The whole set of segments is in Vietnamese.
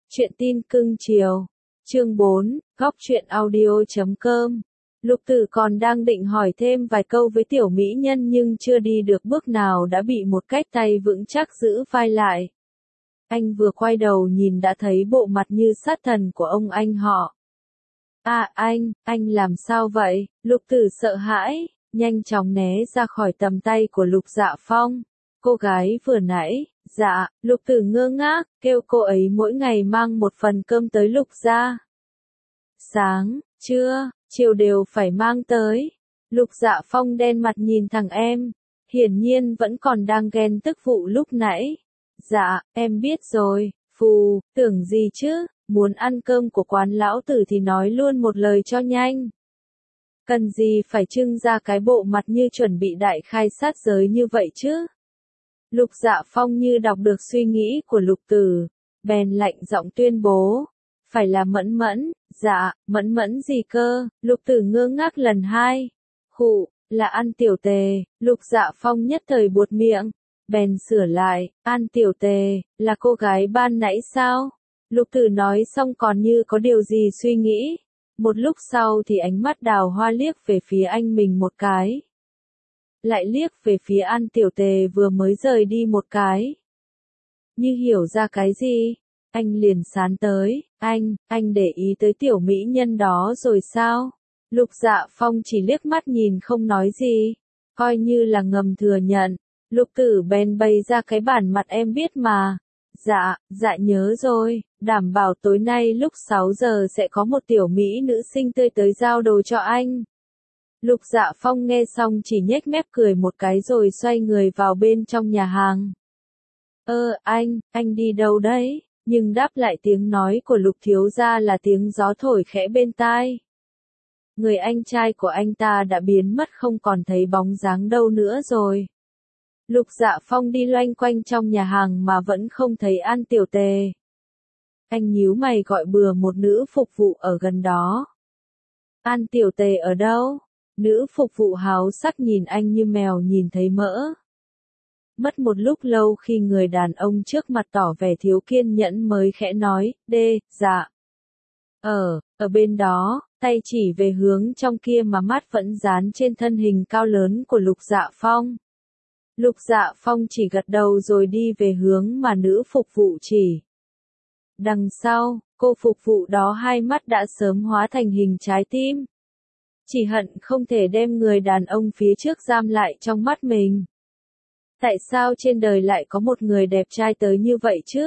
Chuyện tin cưng chiều. Chương 4, góc truyện audio.com. Lục Tử còn đang định hỏi thêm vài câu với tiểu mỹ nhân nhưng chưa đi được bước nào đã bị một cái tay vững chắc giữ vai lại. Anh vừa quay đầu nhìn đã thấy bộ mặt như sát thần của ông anh họ. À anh làm sao vậy? Lục Tử sợ hãi, nhanh chóng né ra khỏi tầm tay của Lục Dạ Phong. Cô gái vừa nãy, dạ, Lục Tử ngơ ngác, kêu cô ấy mỗi ngày mang một phần cơm tới Lục gia. Sáng, trưa, chiều đều phải mang tới. Lục Dạ Phong đen mặt nhìn thằng em, hiển nhiên vẫn còn đang ghen tức vụ lúc nãy. Dạ, em biết rồi, phù, tưởng gì chứ, muốn ăn cơm của quán lão tử thì nói luôn một lời cho nhanh. Cần gì phải trưng ra cái bộ mặt như chuẩn bị đại khai sát giới như vậy chứ? Lục Dạ Phong như đọc được suy nghĩ của Lục Tử, bèn lạnh giọng tuyên bố. Phải là Mẫn Mẫn, dạ, Mẫn Mẫn gì cơ? Lục Tử ngơ ngác lần hai. Khụ, là An Tiểu Tề. Lục Dạ Phong nhất thời buột miệng, bèn sửa lại, An Tiểu Tề, là cô gái ban nãy sao? Lục Tử nói xong còn như có điều gì suy nghĩ. Một lúc sau thì ánh mắt Đào Hoa liếc về phía anh mình một cái. Lại liếc về phía An Tiểu Tề vừa mới rời đi một cái. Như hiểu ra cái gì, anh liền sán tới, anh để ý tới tiểu mỹ nhân đó rồi sao? Lục Dạ Phong chỉ liếc mắt nhìn không nói gì, coi như là ngầm thừa nhận. Lục Tử bèn bày ra cái bản mặt em biết mà. Dạ nhớ rồi, đảm bảo tối nay lúc 6 giờ sẽ có một tiểu mỹ nữ xinh tươi tới giao đồ cho anh. Lục Dạ Phong nghe xong chỉ nhếch mép cười một cái rồi xoay người vào bên trong nhà hàng. Anh đi đâu đấy? Nhưng đáp lại tiếng nói của Lục thiếu gia là tiếng gió thổi khẽ bên tai. Người anh trai của anh ta đã biến mất không còn thấy bóng dáng đâu nữa rồi. Lục Dạ Phong đi loanh quanh trong nhà hàng mà vẫn không thấy An Tiểu Tề. Anh nhíu mày gọi bừa một nữ phục vụ ở gần đó. An Tiểu Tề ở đâu? Nữ phục vụ háo sắc nhìn anh như mèo nhìn thấy mỡ. Mất một lúc lâu khi người đàn ông trước mặt tỏ vẻ thiếu kiên nhẫn mới khẽ nói, dạ. Ở bên đó, tay chỉ về hướng trong kia mà mắt vẫn dán trên thân hình cao lớn của Lục Dạ Phong. Lục Dạ Phong chỉ gật đầu rồi đi về hướng mà nữ phục vụ chỉ. Đằng sau, cô phục vụ đó hai mắt đã sớm hóa thành hình trái tim. Chỉ hận không thể đem người đàn ông phía trước giam lại trong mắt mình. Tại sao trên đời lại có một người đẹp trai tới như vậy chứ?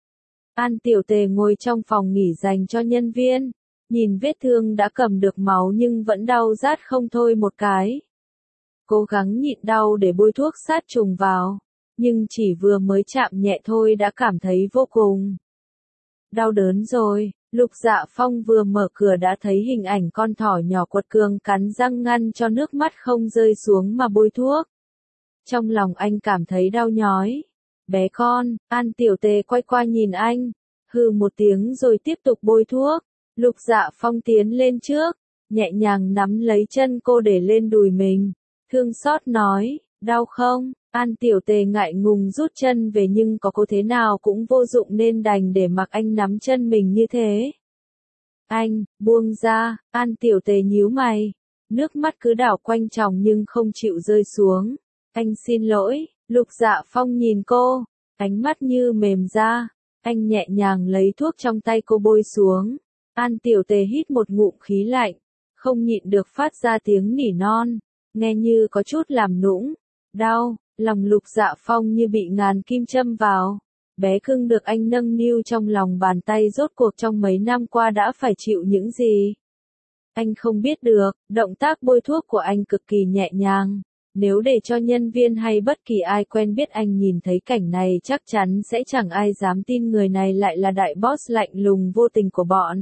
An Tiểu Tề ngồi trong phòng nghỉ dành cho nhân viên, nhìn vết thương đã cầm được máu nhưng vẫn đau rát không thôi một cái. Cố gắng nhịn đau để bôi thuốc sát trùng vào, nhưng chỉ vừa mới chạm nhẹ thôi đã cảm thấy vô cùng đau đớn rồi. Lục Dạ Phong vừa mở cửa đã thấy hình ảnh con thỏ nhỏ quật cường cắn răng ngăn cho nước mắt không rơi xuống mà bôi thuốc. Trong lòng anh cảm thấy đau nhói. Bé con, An Tiểu Tề quay qua nhìn anh, hừ một tiếng rồi tiếp tục bôi thuốc. Lục Dạ Phong tiến lên trước, nhẹ nhàng nắm lấy chân cô để lên đùi mình, thương xót nói, đau không? An Tiểu Tề ngại ngùng rút chân về nhưng có thế nào cũng vô dụng nên đành để mặc anh nắm chân mình như thế. Anh, buông ra, An Tiểu Tề nhíu mày, nước mắt cứ đảo quanh tròng nhưng không chịu rơi xuống. Anh xin lỗi. Lục Dạ Phong nhìn cô, ánh mắt như mềm ra, anh nhẹ nhàng lấy thuốc trong tay cô bôi xuống. An Tiểu Tề hít một ngụm khí lạnh, không nhịn được phát ra tiếng nỉ non, nghe như có chút làm nũng, đau. Lòng Lục Dạ Phong như bị ngàn kim châm vào. Bé cưng được anh nâng niu trong lòng bàn tay rốt cuộc trong mấy năm qua đã phải chịu những gì. Anh không biết được, động tác bôi thuốc của anh cực kỳ nhẹ nhàng. Nếu để cho nhân viên hay bất kỳ ai quen biết anh nhìn thấy cảnh này chắc chắn sẽ chẳng ai dám tin người này lại là đại boss lạnh lùng vô tình của bọn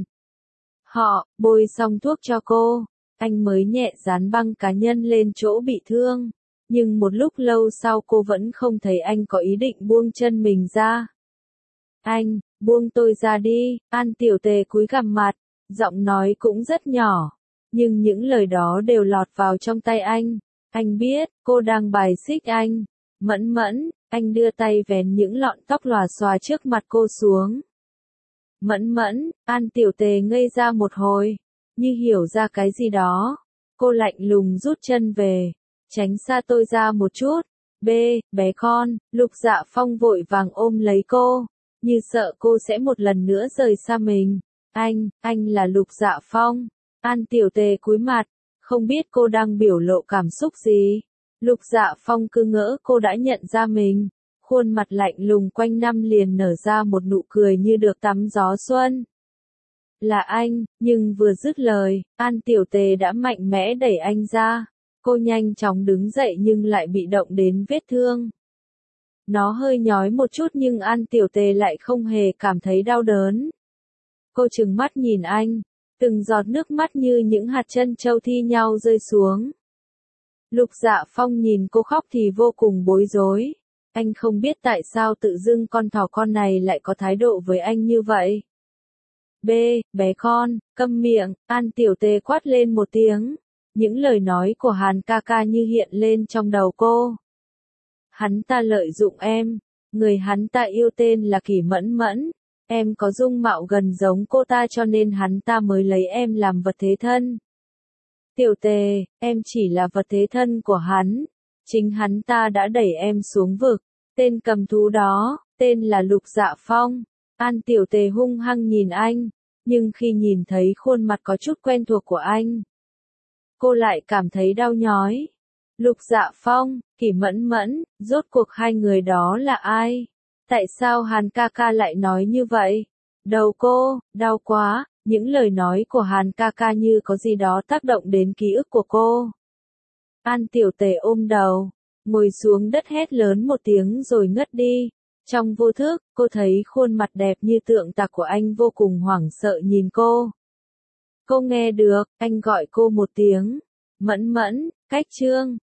họ. Bôi xong thuốc cho cô, anh mới nhẹ dán băng cá nhân lên chỗ bị thương. Nhưng một lúc lâu sau cô vẫn không thấy anh có ý định buông chân mình ra. Anh, buông tôi ra đi. An Tiểu Tề cúi gằm mặt, giọng nói cũng rất nhỏ. Nhưng những lời đó đều lọt vào trong tay anh. Anh biết, cô đang bài xích anh. Mẫn Mẫn, anh đưa tay vén những lọn tóc lòa xòa trước mặt cô xuống. Mẫn mẫn, An Tiểu Tề ngây ra một hồi, như hiểu ra cái gì đó. Cô lạnh lùng rút chân về, tránh xa tôi ra một chút. B, bé con, Lục Dạ Phong vội vàng ôm lấy cô, như sợ cô sẽ một lần nữa rời xa mình. Anh là Lục Dạ Phong. An Tiểu Tề cúi mặt, không biết cô đang biểu lộ cảm xúc gì. Lục Dạ Phong cứ ngỡ cô đã nhận ra mình, khuôn mặt lạnh lùng quanh năm liền nở ra một nụ cười như được tắm gió xuân. Là anh, nhưng vừa dứt lời, An Tiểu Tề đã mạnh mẽ đẩy anh ra. Cô nhanh chóng đứng dậy nhưng lại bị động đến vết thương. Nó hơi nhói một chút nhưng An Tiểu Tề lại không hề cảm thấy đau đớn. Cô trừng mắt nhìn anh, từng giọt nước mắt như những hạt trân châu thi nhau rơi xuống. Lục Dạ Phong nhìn cô khóc thì vô cùng bối rối. Anh không biết tại sao tự dưng con thỏ con này lại có thái độ với anh như vậy. B, bé con, câm miệng, An Tiểu Tề quát lên một tiếng. Những lời nói của Hàn ca ca như hiện lên trong đầu cô. Hắn ta lợi dụng em, người hắn ta yêu tên là Kỷ Mẫn Mẫn. Em có dung mạo gần giống cô ta cho nên hắn ta mới lấy em làm vật thế thân. Tiểu Tề, em chỉ là vật thế thân của hắn. Chính hắn ta đã đẩy em xuống vực. Tên cầm thú đó, tên là Lục Dạ Phong. An Tiểu Tề hung hăng nhìn anh, nhưng khi nhìn thấy khuôn mặt có chút quen thuộc của anh, cô lại cảm thấy đau nhói. Lục Dạ Phong, Kỷ Mẫn Mẫn, rốt cuộc hai người đó là ai? Tại sao Hàn ca ca lại nói như vậy? Đầu cô, đau quá, những lời nói của Hàn ca ca như có gì đó tác động đến ký ức của cô. An Tiểu Tề ôm đầu, ngồi xuống đất hét lớn một tiếng rồi ngất đi. Trong vô thức, cô thấy khuôn mặt đẹp như tượng tạc của anh vô cùng hoảng sợ nhìn cô. Cô nghe được, anh gọi cô một tiếng. Mẫn mẫn, cách chương.